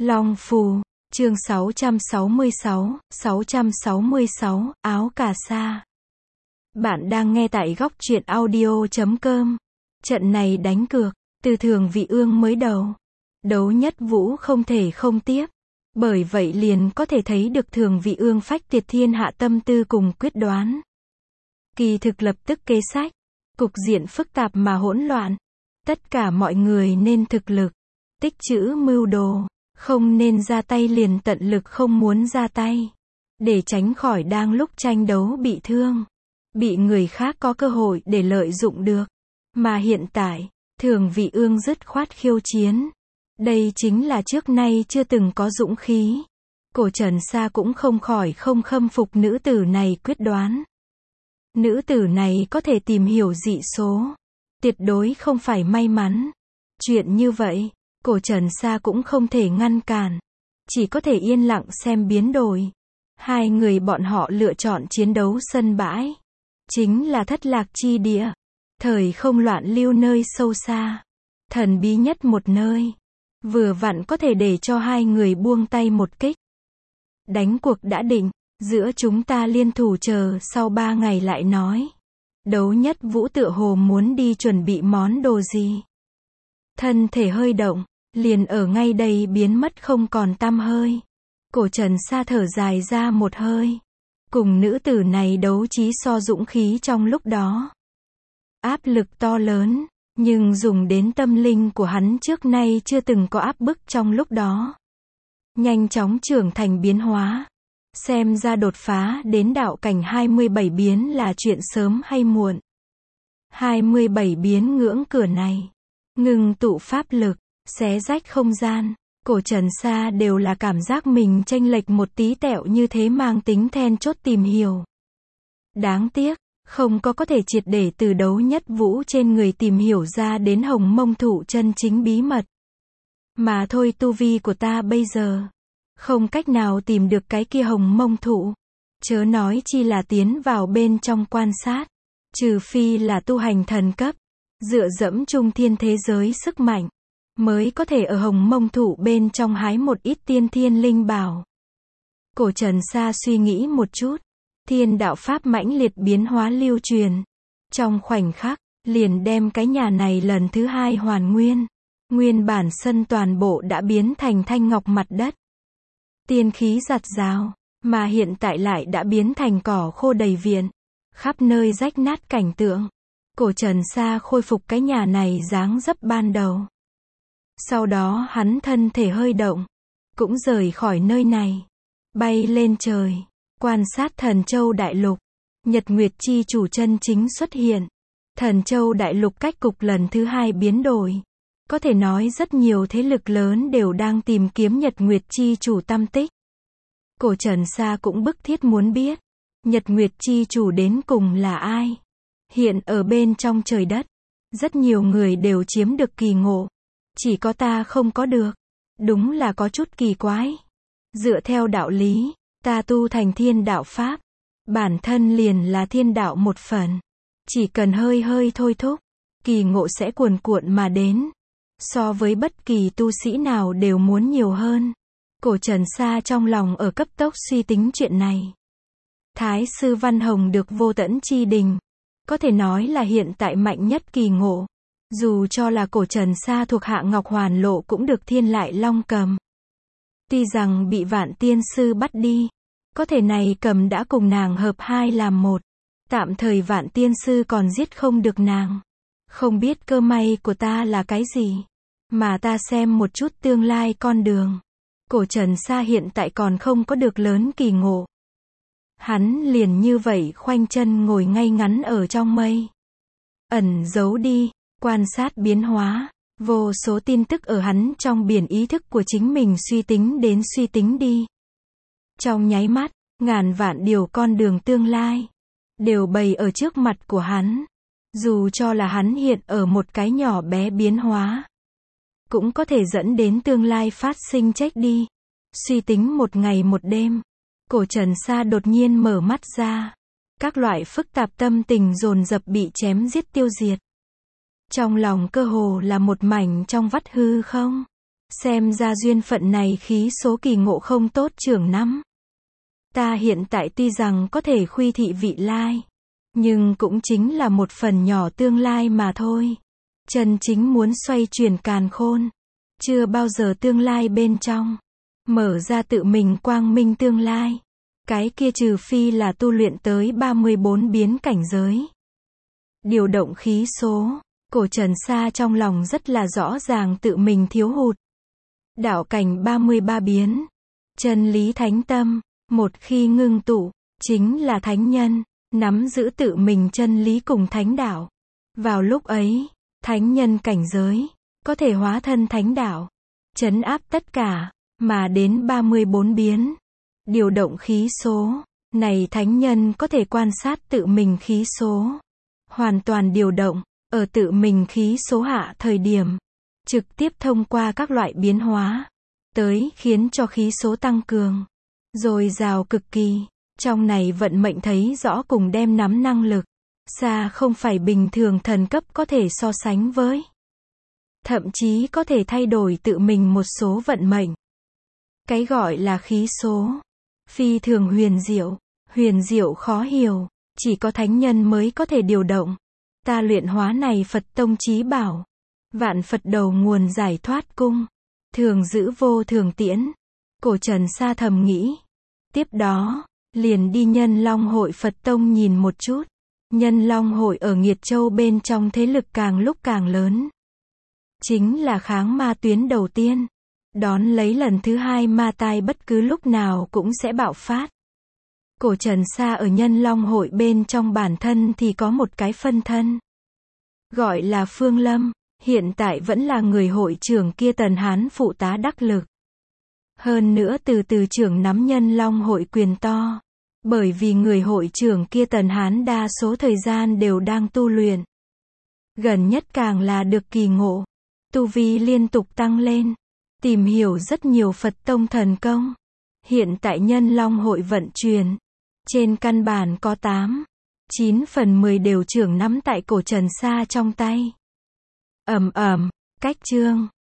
Long Phù, chương 666, áo cà sa. Bạn đang nghe tại góc truyện audio.com. Trận này đánh cược, từ Thường Vị Ương mới đầu. Đấu Nhất Vũ không thể không tiếp. Bởi vậy liền có thể thấy được Thường Vị Ương phách tuyệt thiên hạ tâm tư cùng quyết đoán. Kỳ thực lập tức kế sách. Cục diện phức tạp mà hỗn loạn. Tất cả mọi người nên thực lực, tích trữ mưu đồ, không nên ra tay liền tận lực không muốn ra tay. Để tránh khỏi đang lúc tranh đấu bị thương, bị người khác có cơ hội để lợi dụng được. Mà hiện tại, Thường Vị Ương dứt khoát khiêu chiến. Đây chính là trước nay chưa từng có dũng khí. Cổ Trần Sa cũng không khỏi không khâm phục nữ tử này quyết đoán. Nữ tử này có thể tìm hiểu dị số. Tuyệt đối không phải may mắn. Chuyện như vậy, Cổ Trần Sa cũng không thể ngăn cản. Chỉ có thể yên lặng xem biến đổi. Hai người bọn họ lựa chọn chiến đấu sân bãi. Chính là Thất Lạc chi địa. Thời không loạn lưu nơi sâu xa. Thần bí nhất một nơi. Vừa vặn có thể để cho hai người buông tay một kích. Đánh cuộc đã định. Giữa chúng ta liên thủ chờ sau 3 ngày lại nói. Đấu Nhất Vũ tựa hồ muốn đi chuẩn bị món đồ gì. Thân thể hơi động, liền ở ngay đây biến mất không còn tăm hơi. Cổ Trần Sa thở dài ra một hơi. Cùng nữ tử này đấu trí so dũng khí trong lúc đó. Áp lực to lớn, nhưng dùng đến tâm linh của hắn trước nay chưa từng có áp bức trong lúc đó. Nhanh chóng trưởng thành biến hóa. Xem ra đột phá đến đạo cảnh 27 biến là chuyện sớm hay muộn. 27 biến ngưỡng cửa này. Ngừng tụ pháp lực, xé rách không gian. Cổ Trần Sa đều là cảm giác mình chênh lệch một tí tẹo như thế mang tính then chốt tìm hiểu. Đáng tiếc, không có thể triệt để từ Đấu Nhất Vũ trên người tìm hiểu ra đến Hồng Mông Thụ chân chính bí mật. Mà thôi tu vi của ta bây giờ. Không cách nào tìm được cái kia Hồng Mông Thụ. Chớ nói chi là tiến vào bên trong quan sát. Trừ phi là tu hành thần cấp. Dựa dẫm trung thiên thế giới sức mạnh. Mới có thể ở Hồng Mông Thụ bên trong hái một ít tiên thiên linh bảo. Cổ Trần Sa suy nghĩ một chút. Thiên đạo pháp mãnh liệt biến hóa lưu truyền. Trong khoảnh khắc, liền đem cái nhà này lần thứ 2 hoàn nguyên. Nguyên bản sân toàn bộ đã biến thành thanh ngọc mặt đất. Tiên khí giặt rào, mà hiện tại lại đã biến thành cỏ khô đầy viện. Khắp nơi rách nát cảnh tượng. Cổ Trần Sa khôi phục cái nhà này dáng dấp ban đầu. Sau đó hắn thân thể hơi động. Cũng rời khỏi nơi này. Bay lên trời. Quan sát Thần Châu Đại Lục. Nhật Nguyệt Chi chủ chân chính xuất hiện. Thần Châu Đại Lục cách cục lần thứ 2 biến đổi. Có thể nói rất nhiều thế lực lớn đều đang tìm kiếm Nhật Nguyệt Chi chủ tăm tích. Cổ Trần Sa cũng bức thiết muốn biết. Nhật Nguyệt Chi chủ đến cùng là ai? Hiện ở bên trong trời đất. Rất nhiều người đều chiếm được kỳ ngộ. Chỉ có ta không có được. Đúng là có chút kỳ quái. Dựa theo đạo lý, ta tu thành thiên đạo pháp. Bản thân liền là thiên đạo một phần. Chỉ cần hơi hơi thôi thúc. Kỳ ngộ sẽ cuồn cuộn mà đến. So với bất kỳ tu sĩ nào đều muốn nhiều hơn. Cổ Trần Sa trong lòng ở cấp tốc suy tính chuyện này. Thái sư Văn Hồng được Vô Tẫn Chi Đình. Có thể nói là hiện tại mạnh nhất kỳ ngộ. Dù cho là Cổ Trần Sa thuộc hạ Ngọc Hoàn Lộ cũng được Thiên Lại Long cầm. Tuy rằng bị Vạn Tiên Sư bắt đi. Có thể này cầm đã cùng nàng hợp 2 làm 1. Tạm thời Vạn Tiên Sư còn giết không được nàng. Không biết cơ may của ta là cái gì. Mà ta xem một chút tương lai con đường. Cổ Trần Sa hiện tại còn không có được lớn kỳ ngộ. Hắn liền như vậy khoanh chân ngồi ngay ngắn ở trong mây. Ẩn giấu đi, quan sát biến hóa. Vô số tin tức ở hắn trong biển ý thức của chính mình suy tính đi. Trong nháy mắt, ngàn vạn điều con đường tương lai. Đều bày ở trước mặt của hắn. Dù cho là hắn hiện ở một cái nhỏ bé biến hóa. Cũng có thể dẫn đến tương lai phát sinh chết đi. Suy tính một ngày một đêm. Cổ Trần Sa đột nhiên mở mắt ra. Các loại phức tạp tâm tình dồn dập bị chém giết tiêu diệt. Trong lòng cơ hồ là một mảnh trong vắt hư không. Xem ra duyên phận này khí số kỳ ngộ không tốt trưởng năm. Ta hiện tại tuy rằng có thể khuy thị vị lai, nhưng cũng chính là một phần nhỏ tương lai mà thôi. Chân chính muốn xoay chuyển càn khôn, chưa bao giờ tương lai bên trong, mở ra tự mình quang minh tương lai. Cái kia trừ phi là tu luyện tới 34 biến cảnh giới. Điều động khí số, Cổ Trần Sa trong lòng rất là rõ ràng tự mình thiếu hụt. Đạo cảnh 33 biến, chân lý thánh tâm, một khi ngưng tụ, chính là thánh nhân, nắm giữ tự mình chân lý cùng thánh đạo. Vào lúc ấy, thánh nhân cảnh giới, có thể hóa thân thánh đạo, trấn áp tất cả, mà đến 34 biến. Điều động khí số, này thánh nhân có thể quan sát tự mình khí số. Hoàn toàn điều động, ở tự mình khí số hạ thời điểm. Trực tiếp thông qua các loại biến hóa. Tới khiến cho khí số tăng cường. Dồi dào cực kỳ. Trong này vận mệnh thấy rõ cùng đem nắm năng lực. Xa không phải bình thường thần cấp có thể so sánh với. Thậm chí có thể thay đổi tự mình một số vận mệnh. Cái gọi là khí số. Phi thường huyền diệu khó hiểu, chỉ có thánh nhân mới có thể điều động. Ta luyện hóa này Phật tông chí bảo, vạn Phật đầu nguồn giải thoát cung, thường giữ vô thường tiễn. Cổ Trần Sa thầm nghĩ. Tiếp đó, liền đi Nhân Long hội Phật tông nhìn một chút. Nhân Long hội ở Nghiệt Châu bên trong thế lực càng lúc càng lớn. Chính là kháng ma tuyến đầu tiên. Đón lấy lần thứ hai ma tai bất cứ lúc nào cũng sẽ bạo phát. Cổ Trần Sa ở Nhân Long hội bên trong bản thân thì có một cái phân thân. Gọi là Phương Lâm, hiện tại vẫn là người hội trưởng kia Tần Hán phụ tá đắc lực. Hơn nữa từ trưởng nắm Nhân Long hội quyền to. Bởi vì người hội trưởng kia Tần Hán đa số thời gian đều đang tu luyện. Gần nhất càng là được kỳ ngộ. Tu vi liên tục tăng lên. Tìm hiểu rất nhiều Phật tông thần công. Hiện tại Nhân Long hội vận chuyển. Trên căn bản có 9 phần 10 đều trưởng nắm tại Cổ Trần Sa trong tay. Cách chương